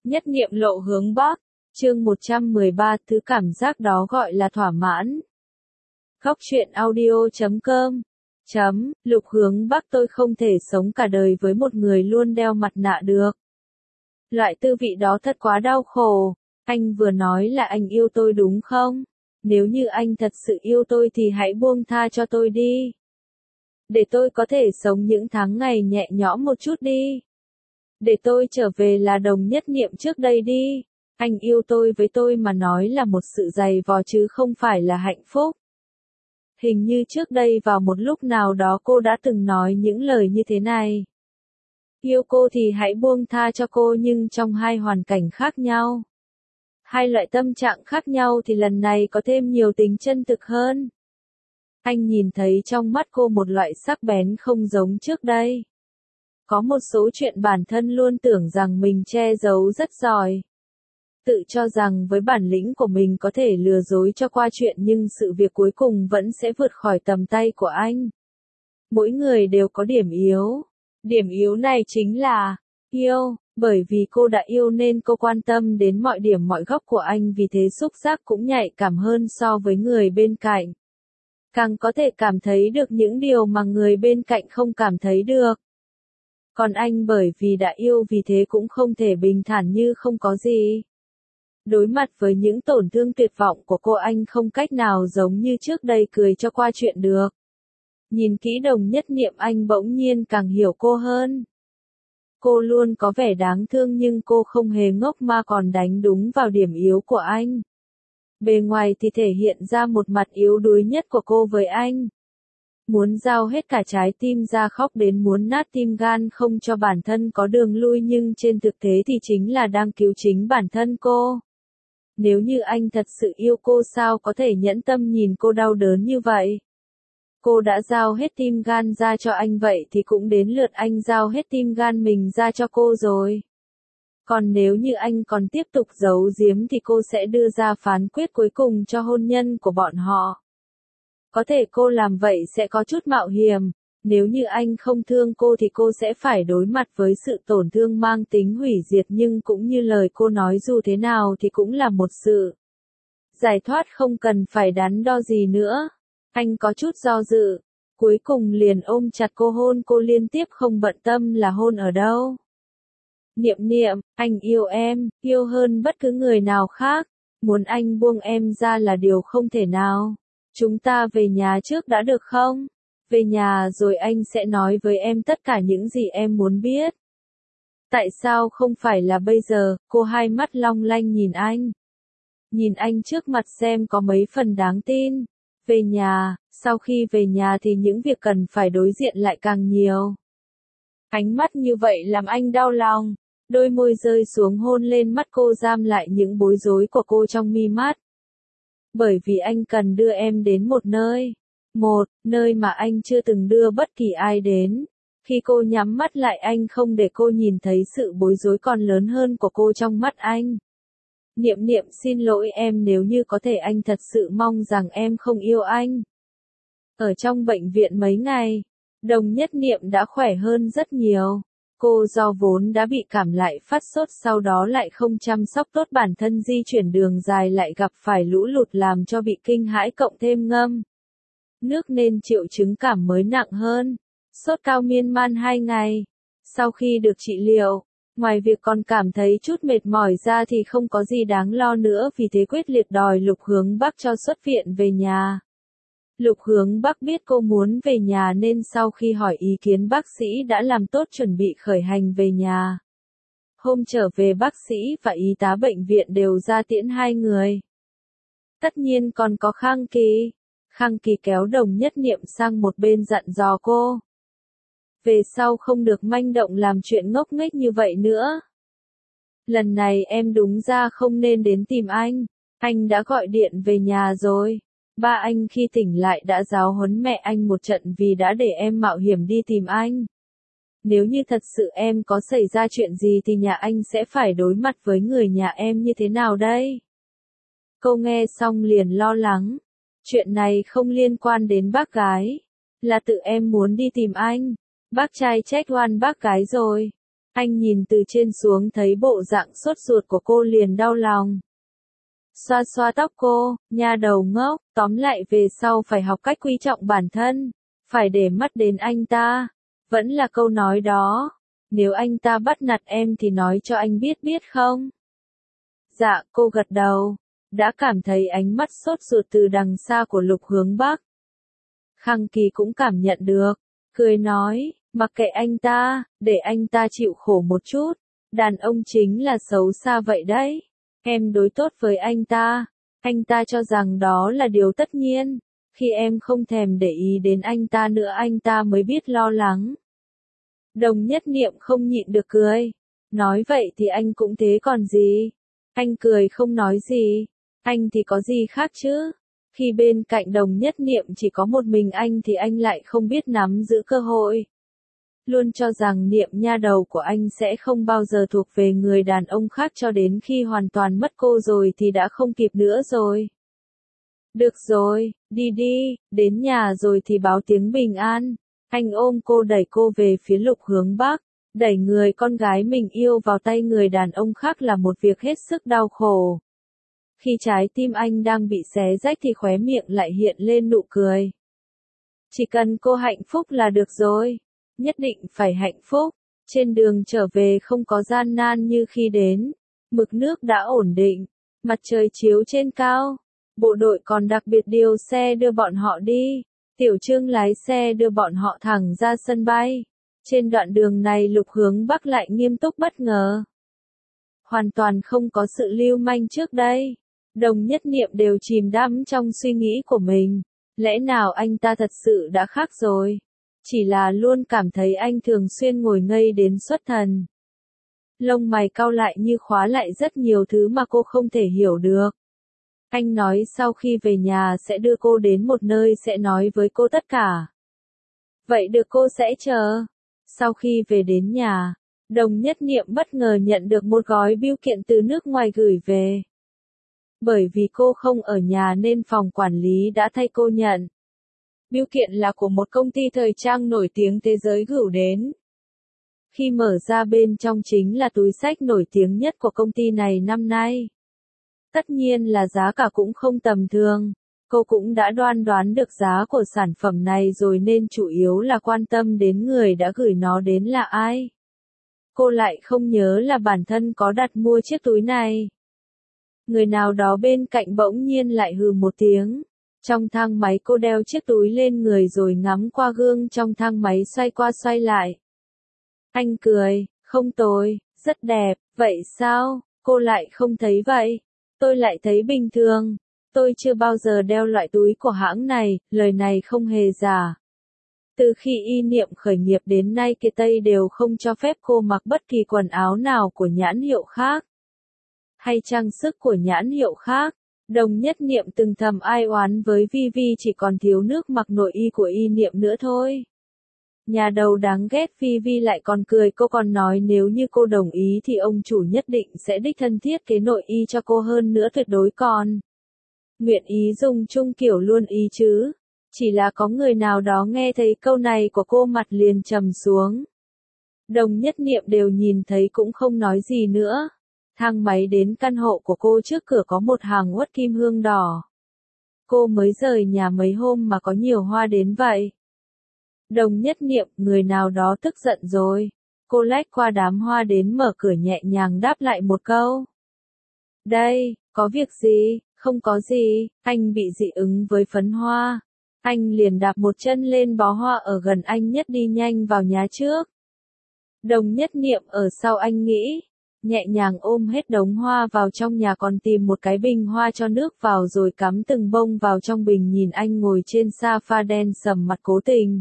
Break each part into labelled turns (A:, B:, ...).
A: Nhất niệm lộ hướng Bắc, chương 113, thứ cảm giác đó gọi là thỏa mãn. Góc truyện audio.com Lục hướng Bắc, tôi không thể sống cả đời với một người luôn đeo mặt nạ được. Loại tư vị đó thật quá đau khổ. Anh vừa nói là anh yêu tôi đúng không? Nếu như anh thật sự yêu tôi thì hãy buông tha cho tôi đi. Để tôi có thể sống những tháng ngày nhẹ nhõm một chút đi. Để tôi trở về là Đồng Nhất Niệm trước đây đi. Anh yêu tôi với tôi mà nói là một sự dày vò chứ không phải là hạnh phúc. Hình như trước đây vào một lúc nào đó cô đã từng nói những lời như thế này. Yêu cô thì hãy buông tha cho cô, nhưng trong hai hoàn cảnh khác nhau. Hai loại tâm trạng khác nhau thì lần này có thêm nhiều tính chân thực hơn. Anh nhìn thấy trong mắt cô một loại sắc bén không giống trước đây. Có một số chuyện bản thân luôn tưởng rằng mình che giấu rất giỏi. Tự cho rằng với bản lĩnh của mình có thể lừa dối cho qua chuyện, nhưng sự việc cuối cùng vẫn sẽ vượt khỏi tầm tay của anh. Mỗi người đều có điểm yếu. Điểm yếu này chính là yêu. Bởi vì cô đã yêu nên cô quan tâm đến mọi điểm mọi góc của anh, vì thế xúc giác cũng nhạy cảm hơn so với người bên cạnh. Càng có thể cảm thấy được những điều mà người bên cạnh không cảm thấy được. Còn anh bởi vì đã yêu vì thế cũng không thể bình thản như không có gì. Đối mặt với những tổn thương tuyệt vọng của cô, anh không cách nào giống như trước đây cười cho qua chuyện được. Nhìn kỹ Đồng Nhất Niệm, anh bỗng nhiên càng hiểu cô hơn. Cô luôn có vẻ đáng thương nhưng cô không hề ngốc mà còn đánh đúng vào điểm yếu của anh. Bề ngoài thì thể hiện ra một mặt yếu đuối nhất của cô với anh. Muốn giao hết cả trái tim ra, khóc đến muốn nát tim gan không cho bản thân có đường lui, nhưng trên thực tế thì chính là đang cứu chính bản thân cô. Nếu như anh thật sự yêu cô, sao có thể nhẫn tâm nhìn cô đau đớn như vậy? Cô đã giao hết tim gan ra cho anh, vậy thì cũng đến lượt anh giao hết tim gan mình ra cho cô rồi. Còn nếu như anh còn tiếp tục giấu giếm thì cô sẽ đưa ra phán quyết cuối cùng cho hôn nhân của bọn họ. Có thể cô làm vậy sẽ có chút mạo hiểm. Nếu như anh không thương cô thì cô sẽ phải đối mặt với sự tổn thương mang tính hủy diệt, nhưng cũng như lời cô nói, dù thế nào thì cũng là một sự giải thoát không cần phải đắn đo gì nữa. Anh có chút do dự, cuối cùng liền ôm chặt cô, hôn cô liên tiếp, không bận tâm là hôn ở đâu. Niệm Niệm, anh yêu em, yêu hơn bất cứ người nào khác. Muốn anh buông em ra là điều không thể nào. Chúng ta về nhà trước đã được không? Về nhà rồi anh sẽ nói với em tất cả những gì em muốn biết. Tại sao không phải là bây giờ? Cô hai mắt long lanh nhìn anh. Nhìn anh trước mặt xem có mấy phần đáng tin. Về nhà, sau khi về nhà thì những việc cần phải đối diện lại càng nhiều. Ánh mắt như vậy làm anh đau lòng. Đôi môi rơi xuống hôn lên mắt cô, giam lại những bối rối của cô trong mi mắt. Bởi vì anh cần đưa em đến một nơi mà anh chưa từng đưa bất kỳ ai đến. Khi cô nhắm mắt lại, anh không để cô nhìn thấy sự bối rối còn lớn hơn của cô trong mắt anh. Niệm Niệm, xin lỗi em, nếu như có thể anh thật sự mong rằng em không yêu anh. Ở trong bệnh viện mấy ngày, Đồng Nhất Niệm đã khỏe hơn rất nhiều. Cô do vốn đã bị cảm lại phát sốt, sau đó lại không chăm sóc tốt bản thân, di chuyển đường dài lại gặp phải lũ lụt làm cho bị kinh hãi, cộng thêm ngâm nước nên triệu chứng cảm mới nặng hơn. Sốt cao miên man 2 ngày. Sau khi được trị liệu, ngoài việc còn cảm thấy chút mệt mỏi ra thì không có gì đáng lo nữa, vì thế quyết liệt đòi Lục Hướng Bắc cho xuất viện về nhà. Lục Hướng Bắc biết cô muốn về nhà nên sau khi hỏi ý kiến bác sĩ đã làm tốt chuẩn bị khởi hành về nhà. Hôm trở về, bác sĩ và y tá bệnh viện đều ra tiễn hai người. Tất nhiên còn có Khang Kỳ. Khang Kỳ kéo Đồng Nhất Niệm sang một bên dặn dò cô. Về sau không được manh động làm chuyện ngốc nghếch như vậy nữa. Lần này em đúng ra không nên đến tìm anh đã gọi điện về nhà rồi. Ba anh khi tỉnh lại đã giáo huấn mẹ anh một trận vì đã để em mạo hiểm đi tìm anh. Nếu như thật sự em có xảy ra chuyện gì thì nhà anh sẽ phải đối mặt với người nhà em như thế nào đây? Cô nghe xong liền lo lắng. Chuyện này không liên quan đến bác gái. Là tự em muốn đi tìm anh. Bác trai trách oan bác gái rồi. Anh nhìn từ trên xuống thấy bộ dạng sốt ruột của cô liền đau lòng. Xoa xoa tóc cô, nha đầu ngốc, tóm lại về sau phải học cách quý trọng bản thân, phải để mắt đến anh ta. Vẫn là câu nói đó, nếu anh ta bắt nạt em thì nói cho anh biết biết không? Dạ, cô gật đầu, đã cảm thấy ánh mắt sốt ruột từ đằng xa của Lục Hướng Bắc. Khang Kỳ cũng cảm nhận được, cười nói, mặc kệ anh ta, để anh ta chịu khổ một chút, đàn ông chính là xấu xa vậy đấy. Em đối tốt với anh ta cho rằng đó là điều tất nhiên, khi em không thèm để ý đến anh ta nữa anh ta mới biết lo lắng. Đồng Nhất Niệm không nhịn được cười, nói vậy thì anh cũng thế còn gì. Anh cười không nói gì, anh thì có gì khác chứ. Khi bên cạnh Đồng Nhất Niệm chỉ có một mình anh thì anh lại không biết nắm giữ cơ hội. Luôn cho rằng Niệm nha đầu của anh sẽ không bao giờ thuộc về người đàn ông khác cho đến khi hoàn toàn mất cô rồi thì đã không kịp nữa rồi. Được rồi, đi đi, đến nhà rồi thì báo tiếng bình an. Anh ôm cô đẩy cô về phía Lục Hướng Bắc, đẩy người con gái mình yêu vào tay người đàn ông khác là một việc hết sức đau khổ. Khi trái tim anh đang bị xé rách thì khóe miệng lại hiện lên nụ cười. Chỉ cần cô hạnh phúc là được rồi, nhất định phải hạnh phúc. Trên đường trở về không có gian nan như khi đến, mực nước đã ổn định, mặt trời chiếu trên cao. Bộ đội còn đặc biệt điều xe đưa bọn họ đi. Tiểu Trương lái xe đưa bọn họ thẳng ra sân bay. Trên đoạn đường này Lục Hướng Bắc lại nghiêm túc bất ngờ. Hoàn toàn không có sự lưu manh trước đây. Đồng Nhất Niệm đều chìm đắm trong suy nghĩ của mình. Lẽ nào anh ta thật sự đã khác rồi? Chỉ là luôn cảm thấy anh thường xuyên ngồi ngây đến xuất thần. Lông mày cau lại như khóa lại rất nhiều thứ mà cô không thể hiểu được. Anh nói sau khi về nhà sẽ đưa cô đến một nơi sẽ nói với cô tất cả. Vậy được cô sẽ chờ. Sau khi về đến nhà, Đồng Nhất Niệm bất ngờ nhận được một gói bưu kiện từ nước ngoài gửi về. Bởi vì cô không ở nhà nên phòng quản lý đã thay cô nhận. Bưu kiện là của một công ty thời trang nổi tiếng thế giới gửi đến. Khi mở ra bên trong chính là túi xách nổi tiếng nhất của công ty này năm nay. Tất nhiên là giá cả cũng không tầm thường. Cô cũng đã đoán được giá của sản phẩm này rồi nên chủ yếu là quan tâm đến người đã gửi nó đến là ai. Cô lại không nhớ là bản thân có đặt mua chiếc túi này. Người nào đó bên cạnh bỗng nhiên lại hừ một tiếng. Trong thang máy cô đeo chiếc túi lên người rồi ngắm qua gương trong thang máy xoay qua xoay lại. Anh cười, không tồi, rất đẹp, vậy sao, cô lại không thấy vậy? Tôi lại thấy bình thường. Tôi chưa bao giờ đeo loại túi của hãng này, lời này không hề giả. Từ khi Y Niệm khởi nghiệp đến nay Kiệt Tây đều không cho phép cô mặc bất kỳ quần áo nào của nhãn hiệu khác. Hay trang sức của nhãn hiệu khác. Đồng Nhất Niệm từng thầm ai oán với Vi chỉ còn thiếu nước mặc nội y của Y Niệm nữa thôi. Nhà đầu đáng ghét Vi lại còn cười cô còn nói nếu như cô đồng ý thì ông chủ nhất định sẽ đích thân thiết kế nội y cho cô hơn nữa tuyệt đối còn. Nguyện ý dùng chung kiểu luôn ý chứ. Chỉ là có người nào đó nghe thấy câu này của cô mặt liền trầm xuống. Đồng Nhất Niệm đều nhìn thấy cũng không nói gì nữa. Thang máy đến căn hộ của cô trước cửa có một hàng uất kim hương đỏ. Cô mới rời nhà mấy hôm mà có nhiều hoa đến vậy. Đồng Nhất Niệm, người nào đó tức giận rồi. Cô lách qua đám hoa đến mở cửa nhẹ nhàng đáp lại một câu. Đây, có việc gì, không có gì, anh bị dị ứng với phấn hoa. Anh liền đạp một chân lên bó hoa ở gần anh nhất đi nhanh vào nhà trước. Đồng Nhất Niệm ở sau anh nghĩ. Nhẹ nhàng ôm hết đống hoa vào trong nhà còn tìm một cái bình hoa cho nước vào rồi cắm từng bông vào trong bình nhìn anh ngồi trên sofa đen sầm mặt cố tình.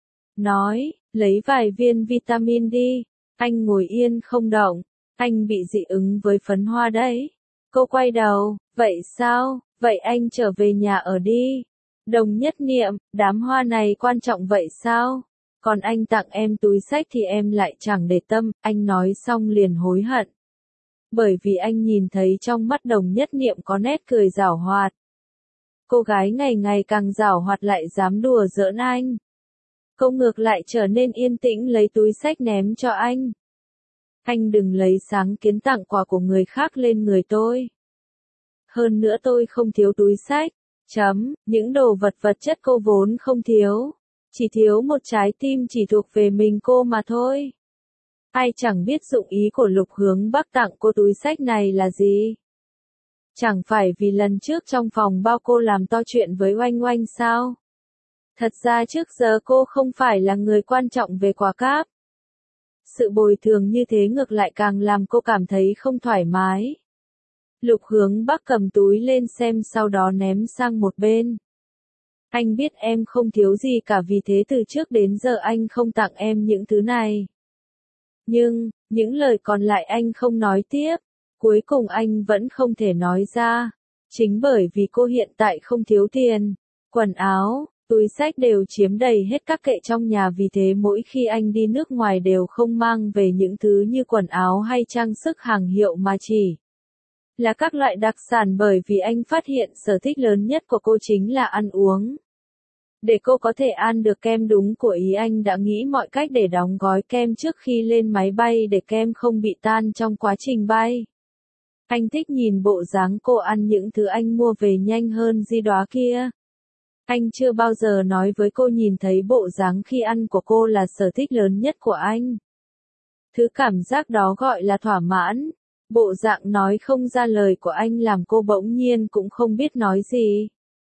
A: Nói, lấy vài viên vitamin đi, anh ngồi yên không động, anh bị dị ứng với phấn hoa đấy. Cô quay đầu, vậy sao, vậy anh trở về nhà ở đi. Đồng Nhất Niệm, đám hoa này quan trọng vậy sao? Còn anh tặng em túi xách thì em lại chẳng để tâm, anh nói xong liền hối hận. Bởi vì anh nhìn thấy trong mắt Đồng Nhất Niệm có nét cười giảo hoạt. Cô gái ngày ngày càng giảo hoạt lại dám đùa giỡn anh. Cô ngược lại trở nên yên tĩnh lấy túi xách ném cho anh. Anh đừng lấy sáng kiến tặng quà của người khác lên người tôi. Hơn nữa tôi không thiếu túi xách. Những đồ vật vật chất cô vốn không thiếu. Chỉ thiếu một trái tim chỉ thuộc về mình cô mà thôi. Ai chẳng biết dụng ý của Lục Hướng Bắc tặng cô túi xách này là gì. Chẳng phải vì lần trước trong phòng bao cô làm to chuyện với Oanh Oanh sao? Thật ra trước giờ cô không phải là người quan trọng về quà cáp. Sự bồi thường như thế ngược lại càng làm cô cảm thấy không thoải mái. Lục Hướng Bắc cầm túi lên xem sau đó ném sang một bên. Anh biết em không thiếu gì cả vì thế từ trước đến giờ anh không tặng em những thứ này. Nhưng, những lời còn lại anh không nói tiếp. Cuối cùng anh vẫn không thể nói ra. Chính bởi vì cô hiện tại không thiếu tiền, quần áo, túi xách đều chiếm đầy hết các kệ trong nhà vì thế mỗi khi anh đi nước ngoài đều không mang về những thứ như quần áo hay trang sức hàng hiệu mà chỉ là các loại đặc sản bởi vì anh phát hiện sở thích lớn nhất của cô chính là ăn uống. Để cô có thể ăn được kem đúng của ý anh đã nghĩ mọi cách để đóng gói kem trước khi lên máy bay để kem không bị tan trong quá trình bay. Anh thích nhìn bộ dáng cô ăn những thứ anh mua về nhanh hơn di đóa kia. Anh chưa bao giờ nói với cô nhìn thấy bộ dáng khi ăn của cô là sở thích lớn nhất của anh. Thứ cảm giác đó gọi là thỏa mãn. Bộ dạng nói không ra lời của anh làm cô bỗng nhiên cũng không biết nói gì.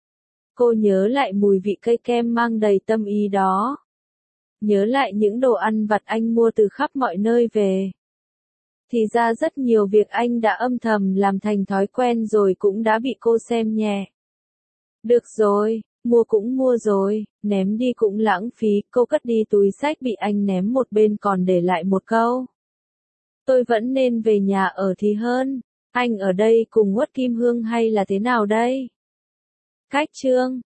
A: Cô nhớ lại mùi vị cây kem mang đầy tâm ý đó. Nhớ lại những đồ ăn vặt anh mua từ khắp mọi nơi về. Thì ra rất nhiều việc anh đã âm thầm làm thành thói quen rồi cũng đã bị cô xem nhẹ. Được rồi, mua cũng mua rồi, ném đi cũng lãng phí, cô cất đi túi xách bị anh ném một bên còn để lại một câu. Tôi vẫn nên về nhà ở thì hơn, anh ở đây cùng Uất Kim Hương hay là thế nào đây? Cách chương